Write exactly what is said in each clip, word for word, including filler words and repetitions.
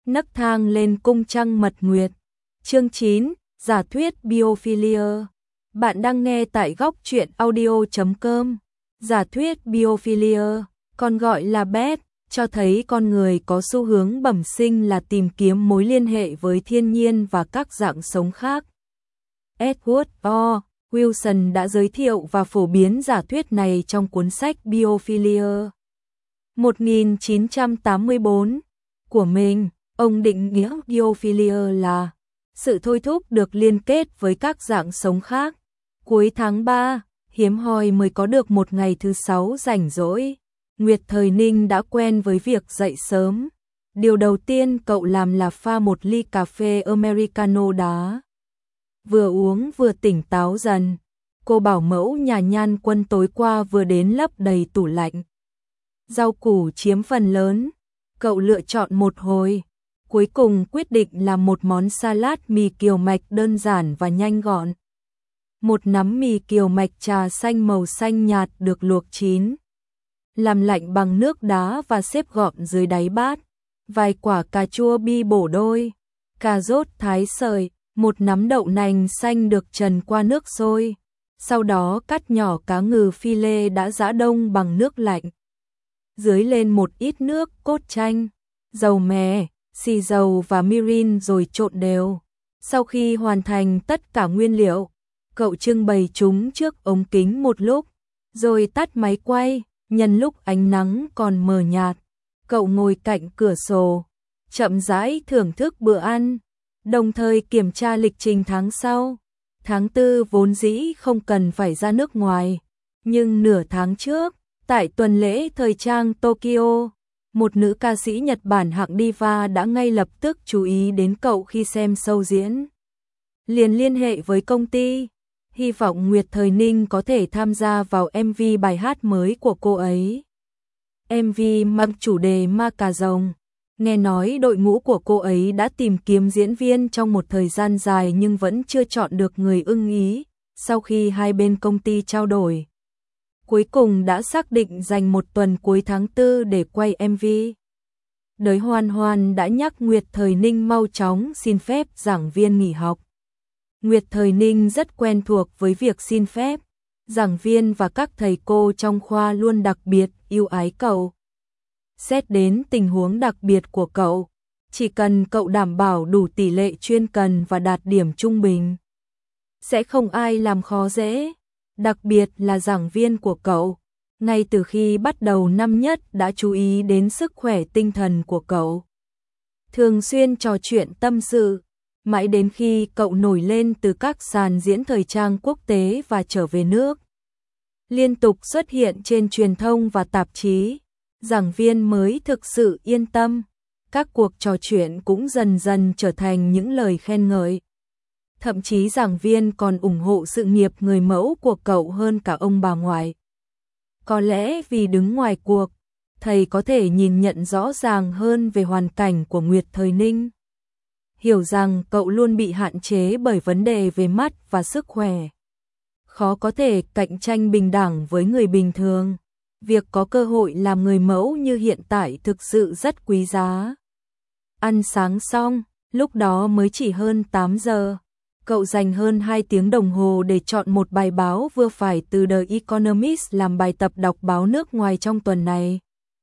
nấc thang lên cung trăng mật nguyệt. Chương chín, giả thuyết biophilia. Bạn đang nghe tại góc truyện audio chấm com. Giả thuyết biophilia, còn gọi là B E T, cho thấy con người có xu hướng bẩm sinh là tìm kiếm mối liên hệ với thiên nhiên và các dạng sống khác. Edward O. Wilson đã giới thiệu và phổ biến giả thuyết này trong cuốn sách Biophilia một nghìn chín trăm tám mươi tư của mình. Ông định nghĩa biophilia là sự thôi thúc được liên kết với các dạng sống khác. Cuối tháng ba, hiếm hoi mới có được một ngày thứ sáu rảnh rỗi. Nguyệt Thời Ninh đã quen với việc dậy sớm. Điều đầu tiên cậu làm là pha một ly cà phê Americano đá. Vừa uống vừa tỉnh táo dần. Cô bảo mẫu nhà Nhan Quân tối qua vừa đến lấp đầy tủ lạnh. Rau củ chiếm phần lớn. Cậu lựa chọn một hồi. Cuối cùng quyết định làm một món salad mì kiều mạch đơn giản và nhanh gọn. Một nắm mì kiều mạch trà xanh màu xanh nhạt được luộc chín, làm lạnh bằng nước đá và xếp gọn dưới đáy bát. Vài quả cà chua bi bổ đôi, cà rốt thái sợi, một nắm đậu nành xanh được trần qua nước sôi. Sau đó cắt nhỏ cá ngừ phi lê đã giã đông bằng nước lạnh. Dưới lên một ít nước cốt chanh, dầu mè, xì dầu và mirin rồi trộn đều. Sau khi hoàn thành tất cả nguyên liệu, cậu trưng bày chúng trước ống kính một lúc, rồi tắt máy quay. Nhân lúc ánh nắng còn mờ nhạt, cậu ngồi cạnh cửa sổ, chậm rãi thưởng thức bữa ăn, đồng thời kiểm tra lịch trình tháng sau. Tháng tư vốn dĩ không cần phải ra nước ngoài, nhưng nửa tháng trước, tại tuần lễ thời trang Tokyo, một nữ ca sĩ Nhật Bản hạng diva đã ngay lập tức chú ý đến cậu khi xem show diễn. Liền liên hệ với công ty, hy vọng Nguyệt Thời Ninh có thể tham gia vào em vê bài hát mới của cô ấy. em vê mang chủ đề Ma Cà Rồng. Nghe nói đội ngũ của cô ấy đã tìm kiếm diễn viên trong một thời gian dài nhưng vẫn chưa chọn được người ưng ý. Sau khi hai bên công ty trao đổi, cuối cùng đã xác định dành một tuần cuối tháng tư để quay em vê. Đới Hoan Hoan đã nhắc Nguyệt Thời Ninh mau chóng xin phép giảng viên nghỉ học. Nguyệt Thời Ninh rất quen thuộc với việc xin phép. Giảng viên và các thầy cô trong khoa luôn đặc biệt yêu ái cậu. Xét đến tình huống đặc biệt của cậu, chỉ cần cậu đảm bảo đủ tỷ lệ chuyên cần và đạt điểm trung bình, sẽ không ai làm khó dễ. Đặc biệt là giảng viên của cậu, ngay từ khi bắt đầu năm nhất đã chú ý đến sức khỏe tinh thần của cậu. Thường xuyên trò chuyện tâm sự, mãi đến khi cậu nổi lên từ các sàn diễn thời trang quốc tế và trở về nước, liên tục xuất hiện trên truyền thông và tạp chí, giảng viên mới thực sự yên tâm. Các cuộc trò chuyện cũng dần dần trở thành những lời khen ngợi. Thậm chí giảng viên còn ủng hộ sự nghiệp người mẫu của cậu hơn cả ông bà ngoại. Có lẽ vì đứng ngoài cuộc, thầy có thể nhìn nhận rõ ràng hơn về hoàn cảnh của Nguyệt Thời Ninh. Hiểu rằng cậu luôn bị hạn chế bởi vấn đề về mắt và sức khỏe, khó có thể cạnh tranh bình đẳng với người bình thường. Việc có cơ hội làm người mẫu như hiện tại thực sự rất quý giá. Ăn sáng xong, lúc đó mới chỉ hơn tám giờ. Cậu dành hơn hai tiếng đồng hồ để chọn một bài báo vừa phải từ The Economist làm bài tập đọc báo nước ngoài trong tuần này.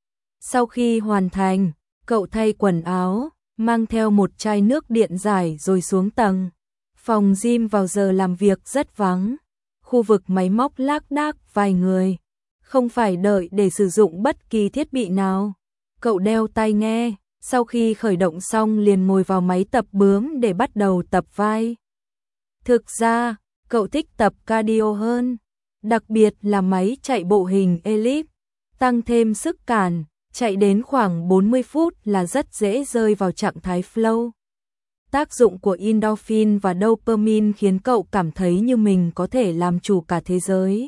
Sau khi hoàn thành, cậu thay quần áo, mang theo một chai nước điện giải rồi xuống tầng. Phòng gym vào giờ làm việc rất vắng, khu vực máy móc lác đác vài người, không phải đợi để sử dụng bất kỳ thiết bị nào. Cậu đeo tai nghe, sau khi khởi động xong liền ngồi vào máy tập bướm để bắt đầu tập vai. Thực ra, cậu thích tập cardio hơn, đặc biệt là máy chạy bộ hình ellipse, tăng thêm sức cản. Chạy đến khoảng bốn mươi phút là rất dễ rơi vào trạng thái flow. Tác dụng của endorphin và dopamine khiến cậu cảm thấy như mình có thể làm chủ cả thế giới.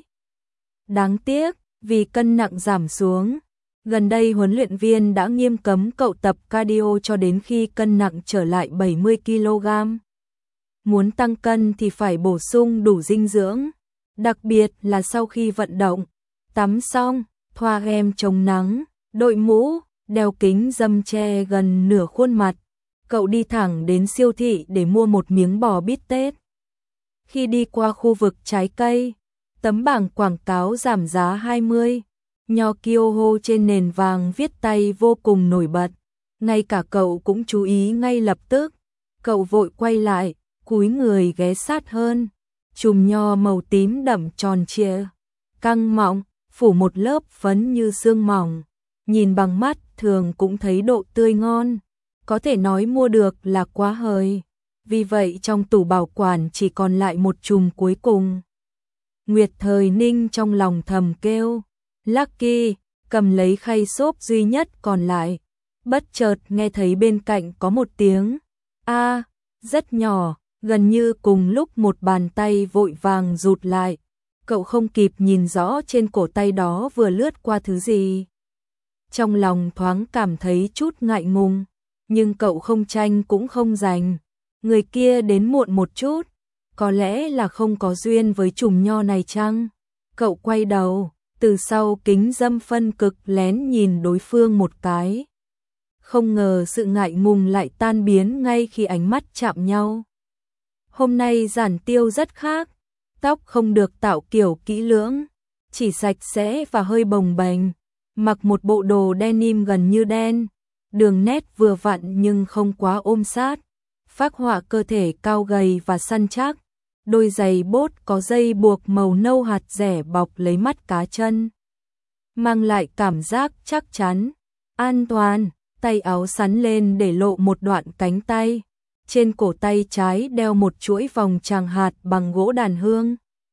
Đáng tiếc, vì cân nặng giảm xuống, gần đây huấn luyện viên đã nghiêm cấm cậu tập cardio cho đến khi cân nặng trở lại bảy mươi ki lô gam. Muốn tăng cân thì phải bổ sung đủ dinh dưỡng, đặc biệt là sau khi vận động. Tắm xong, thoa kem chống nắng, đội mũ, đeo kính râm che gần nửa khuôn mặt, cậu đi thẳng đến siêu thị để mua một miếng bò bít tết. Khi đi qua khu vực trái cây, tấm bảng quảng cáo giảm giá hai mươi, nho Kyoho trên nền vàng viết tay vô cùng nổi bật. Ngay cả cậu cũng chú ý ngay lập tức. Cậu vội quay lại, cúi người ghé sát hơn. Chùm nho màu tím đậm tròn trịa, căng mọng, phủ một lớp phấn như sương mỏng. Nhìn bằng mắt thường cũng thấy độ tươi ngon. Có thể nói mua được là quá hời. Vì vậy trong tủ bảo quản chỉ còn lại một chùm cuối cùng. Nguyệt Thời Ninh trong lòng thầm kêu. Lucky, cầm lấy khay xốp duy nhất còn lại. Bất chợt nghe thấy bên cạnh có một tiếng a rất nhỏ, gần như cùng lúc một bàn tay vội vàng rụt lại. Cậu không kịp nhìn rõ trên cổ tay đó vừa lướt qua thứ gì. Trong lòng thoáng cảm thấy chút ngại ngùng, nhưng cậu không tranh cũng không giành. Người kia đến muộn một chút, có lẽ là không có duyên với chùm nho này chăng? Cậu quay đầu, từ sau kính dâm phân cực lén nhìn đối phương một cái. Không ngờ sự ngại ngùng lại tan biến ngay khi ánh mắt chạm nhau. Hôm nay Giản Tiêu rất khác, tóc không được tạo kiểu kỹ lưỡng, chỉ sạch sẽ và hơi bồng bềnh, mặc một bộ đồ denim gần như đen, đường nét vừa vặn nhưng không quá ôm sát, phác họa cơ thể cao gầy và săn chắc, đôi giày bốt có dây buộc màu nâu hạt rẻ bọc lấy mắt cá chân, mang lại cảm giác chắc chắn, an toàn. Tay áo sắn lên để lộ một đoạn cánh tay, trên cổ tay trái đeo một chuỗi vòng tràng hạt bằng gỗ đàn hương.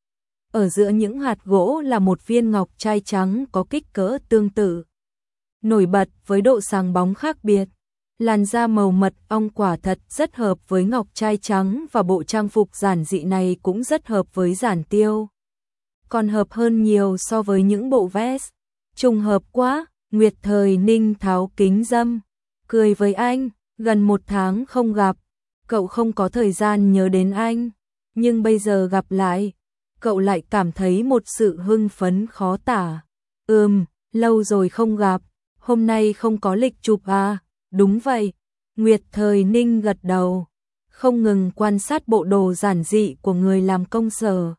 Ở giữa những hạt gỗ là một viên ngọc trai trắng có kích cỡ tương tự, nổi bật với độ sáng bóng khác biệt. Làn da màu mật ong quả thật rất hợp với ngọc trai trắng, và bộ trang phục giản dị này cũng rất hợp với Giản Tiêu. Còn hợp hơn nhiều so với những bộ vest. Trùng hợp quá. Nguyệt Thời Ninh tháo kính dâm, cười với anh. Gần một tháng không gặp, cậu không có thời gian nhớ đến anh, nhưng bây giờ gặp lại, cậu lại cảm thấy một sự hưng phấn khó tả. Ừm, lâu rồi không gặp, hôm nay không có lịch chụp à? Đúng vậy. Nguyệt Thời Ninh gật đầu, không ngừng quan sát bộ đồ giản dị của người làm công sở.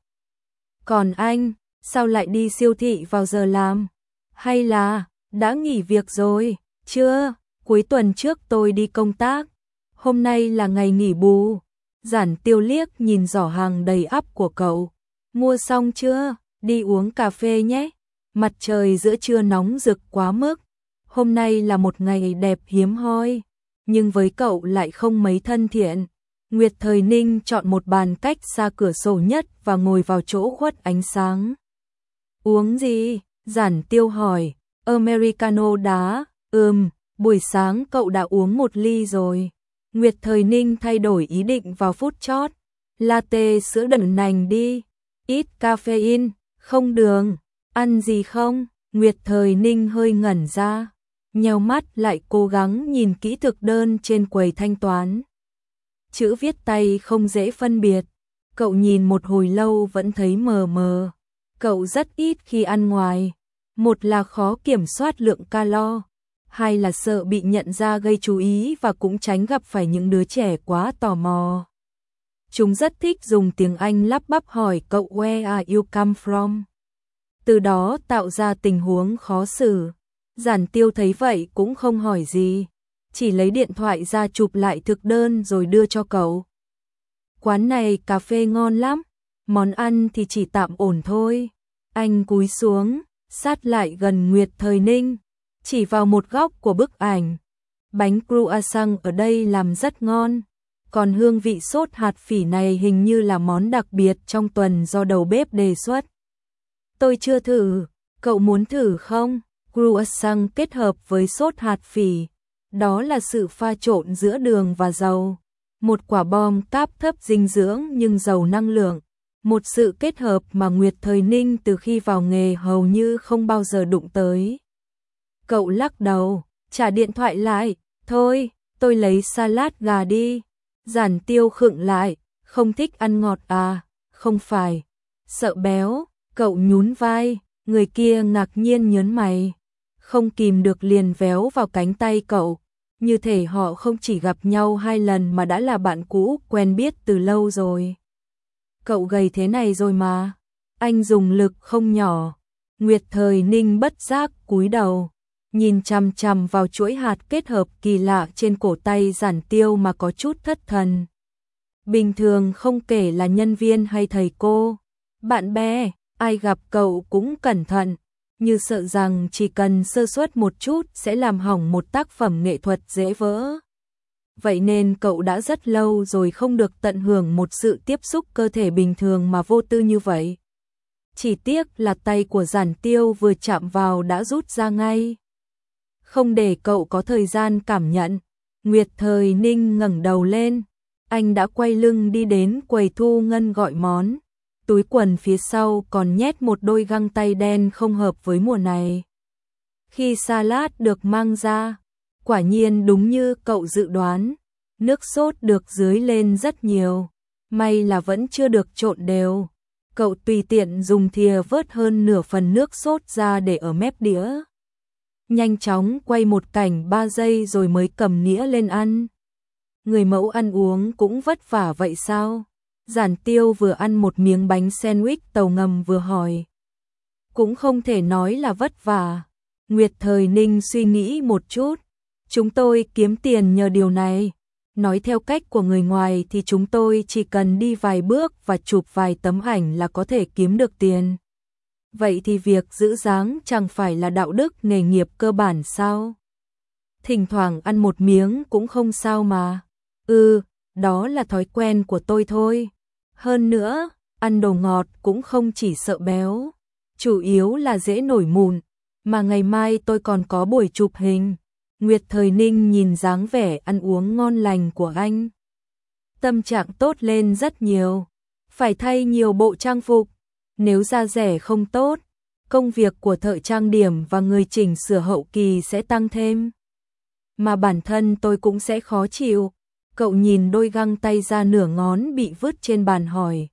Còn anh, sao lại đi siêu thị vào giờ làm? Hay là đã nghỉ việc rồi? Chưa, cuối tuần trước tôi đi công tác, hôm nay là ngày nghỉ bù. Giản Tiêu liếc nhìn giỏ hàng đầy ắp của cậu. Mua xong chưa? Đi uống cà phê nhé. Mặt trời giữa trưa nóng rực quá mức. Hôm nay là một ngày đẹp hiếm hoi, nhưng với cậu lại không mấy thân thiện. Nguyệt Thời Ninh chọn một bàn cách xa cửa sổ nhất và ngồi vào chỗ khuất ánh sáng. Uống gì? Giản Tiêu hỏi. Americano đá. Ừm, buổi sáng cậu đã uống một ly rồi. Nguyệt Thời Ninh thay đổi ý định vào phút chót. Latte sữa đậu nành đi. Ít caffeine, không đường. Ăn gì không? Nguyệt Thời Ninh hơi ngẩn ra, nheo mắt lại cố gắng nhìn kỹ thực đơn trên quầy thanh toán. Chữ viết tay không dễ phân biệt, cậu nhìn một hồi lâu vẫn thấy mờ mờ. Cậu rất ít khi ăn ngoài, một là khó kiểm soát lượng calo, hai là sợ bị nhận ra gây chú ý và cũng tránh gặp phải những đứa trẻ quá tò mò. Chúng rất thích dùng tiếng Anh lắp bắp hỏi cậu "Where are you come from?", từ đó tạo ra tình huống khó xử. Giản Tiêu thấy vậy cũng không hỏi gì, chỉ lấy điện thoại ra chụp lại thực đơn rồi đưa cho cậu. Quán này cà phê ngon lắm, món ăn thì chỉ tạm ổn thôi. Anh cúi xuống, sát lại gần Nguyệt Thời Ninh, chỉ vào một góc của bức ảnh. Bánh croissant ở đây làm rất ngon, còn hương vị sốt hạt phỉ này hình như là món đặc biệt trong tuần do đầu bếp đề xuất. Tôi chưa thử, cậu muốn thử không? Croissant kết hợp với sốt hạt phỉ, đó là sự pha trộn giữa đường và dầu. Một quả bom cáp thấp dinh dưỡng nhưng giàu năng lượng. Một sự kết hợp mà Nguyệt Thời Ninh từ khi vào nghề hầu như không bao giờ đụng tới. Cậu lắc đầu, trả điện thoại lại. Thôi, tôi lấy salad gà đi. Giản Tiêu khựng lại, không thích ăn ngọt à? Không phải, sợ béo. Cậu nhún vai, người kia ngạc nhiên nhớn mày, không kìm được liền véo vào cánh tay cậu. Như thể họ không chỉ gặp nhau hai lần mà đã là bạn cũ quen biết từ lâu rồi. Cậu gầy thế này rồi mà. Anh dùng lực không nhỏ. Nguyệt Thời Ninh bất giác cúi đầu, nhìn chằm chằm vào chuỗi hạt kết hợp kỳ lạ trên cổ tay Giản Tiêu mà có chút thất thần. Bình thường không kể là nhân viên hay thầy cô, bạn bè, ai gặp cậu cũng cẩn thận, như sợ rằng chỉ cần sơ suất một chút sẽ làm hỏng một tác phẩm nghệ thuật dễ vỡ. Vậy nên cậu đã rất lâu rồi không được tận hưởng một sự tiếp xúc cơ thể bình thường mà vô tư như vậy. Chỉ tiếc là tay của Giản Tiêu vừa chạm vào đã rút ra ngay. Không để cậu có thời gian cảm nhận, Nguyệt Thời Ninh ngẩng đầu lên, anh đã quay lưng đi đến quầy thu ngân gọi món. Túi quần phía sau còn nhét một đôi găng tay đen không hợp với mùa này. Khi salad được mang ra, quả nhiên đúng như cậu dự đoán, nước sốt được dưới lên rất nhiều, may là vẫn chưa được trộn đều. Cậu tùy tiện dùng thìa vớt hơn nửa phần nước sốt ra để ở mép đĩa. Nhanh chóng quay một cảnh ba giây rồi mới cầm nĩa lên ăn. Người mẫu ăn uống cũng vất vả vậy sao? Giản Tiêu vừa ăn một miếng bánh sandwich tàu ngầm vừa hỏi. Cũng không thể nói là vất vả. Nguyệt Thời Ninh suy nghĩ một chút. Chúng tôi kiếm tiền nhờ điều này. Nói theo cách của người ngoài thì chúng tôi chỉ cần đi vài bước và chụp vài tấm ảnh là có thể kiếm được tiền. Vậy thì việc giữ dáng chẳng phải là đạo đức nghề nghiệp cơ bản sao? Thỉnh thoảng ăn một miếng cũng không sao mà. Ừ, đó là thói quen của tôi thôi. Hơn nữa, ăn đồ ngọt cũng không chỉ sợ béo, chủ yếu là dễ nổi mụn, mà ngày mai tôi còn có buổi chụp hình. Nguyệt Thời Ninh nhìn dáng vẻ ăn uống ngon lành của anh. Tâm trạng tốt lên rất nhiều, phải thay nhiều bộ trang phục, nếu da rẻ không tốt, công việc của thợ trang điểm và người chỉnh sửa hậu kỳ sẽ tăng thêm. Mà bản thân tôi cũng sẽ khó chịu. Cậu nhìn đôi găng tay ra nửa ngón bị vứt trên bàn hỏi.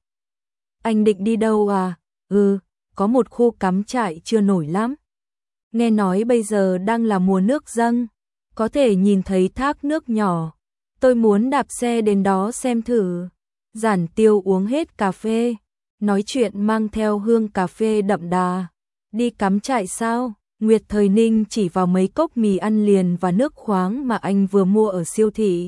Anh định đi đâu à? Ừ, có một khu cắm trại chưa nổi lắm. Nghe nói bây giờ đang là mùa nước dâng, có thể nhìn thấy thác nước nhỏ. Tôi muốn đạp xe đến đó xem thử. Giản Tiêu uống hết cà phê, nói chuyện mang theo hương cà phê đậm đà. Đi cắm trại sao? Nguyệt Thời Ninh chỉ vào mấy cốc mì ăn liền và nước khoáng mà anh vừa mua ở siêu thị.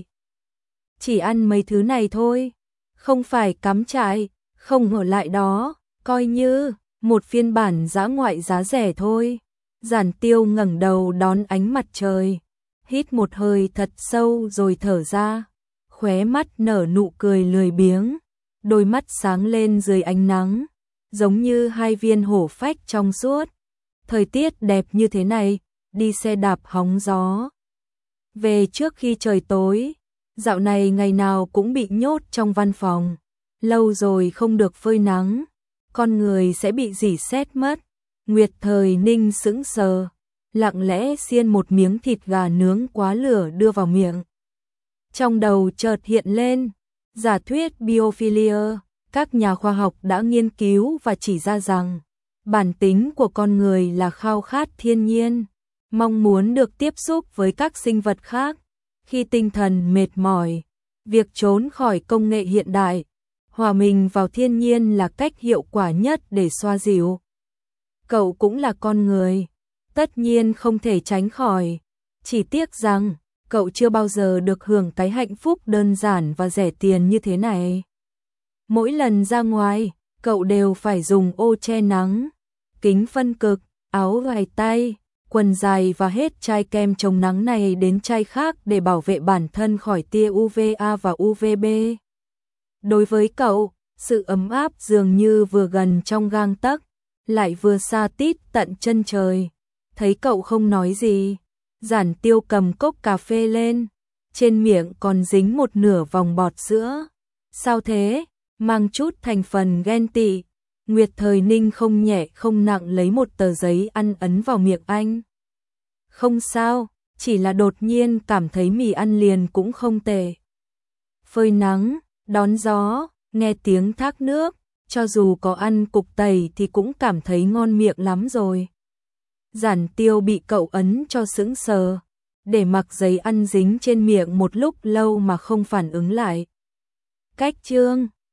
Chỉ ăn mấy thứ này thôi, không phải cắm trại, không ở lại đó, coi như một phiên bản dã ngoại giá rẻ thôi. Giản Tiêu ngẩng đầu đón ánh mặt trời, hít một hơi thật sâu rồi thở ra, khóe mắt nở nụ cười lười biếng, đôi mắt sáng lên dưới ánh nắng, giống như hai viên hổ phách trong suốt. Thời tiết đẹp như thế này, đi xe đạp hóng gió. Về trước khi trời tối. Dạo này ngày nào cũng bị nhốt trong văn phòng, lâu rồi không được phơi nắng, con người sẽ bị rỉ sét mất. Nguyệt Thời Ninh sững sờ, lặng lẽ xiên một miếng thịt gà nướng quá lửa đưa vào miệng. Trong đầu chợt hiện lên, giả thuyết biophilia, các nhà khoa học đã nghiên cứu và chỉ ra rằng, bản tính của con người là khao khát thiên nhiên, mong muốn được tiếp xúc với các sinh vật khác. Khi tinh thần mệt mỏi, việc trốn khỏi công nghệ hiện đại, hòa mình vào thiên nhiên là cách hiệu quả nhất để xoa dịu. Cậu cũng là con người, tất nhiên không thể tránh khỏi, chỉ tiếc rằng cậu chưa bao giờ được hưởng cái hạnh phúc đơn giản và rẻ tiền như thế này. Mỗi lần ra ngoài, cậu đều phải dùng ô che nắng, kính phân cực, áo vải tay, quần dài và hết chai kem chống nắng này đến chai khác để bảo vệ bản thân khỏi tia u vê a và u vê bê. Đối với cậu, sự ấm áp dường như vừa gần trong gang tấc, lại vừa xa tít tận chân trời. Thấy cậu không nói gì, Giản Tiêu cầm cốc cà phê lên, trên miệng còn dính một nửa vòng bọt sữa. Sao thế? Mang chút thành phần ghen tị. Nguyệt Thời Ninh không nhẹ không nặng lấy một tờ giấy ăn ấn vào miệng anh. Không sao, chỉ là đột nhiên cảm thấy mì ăn liền cũng không tệ. Phơi nắng, đón gió, nghe tiếng thác nước, cho dù có ăn cục tẩy thì cũng cảm thấy ngon miệng lắm rồi. Giản Tiêu bị cậu ấn cho sững sờ, để mặc giấy ăn dính trên miệng một lúc lâu mà không phản ứng lại. Cách chương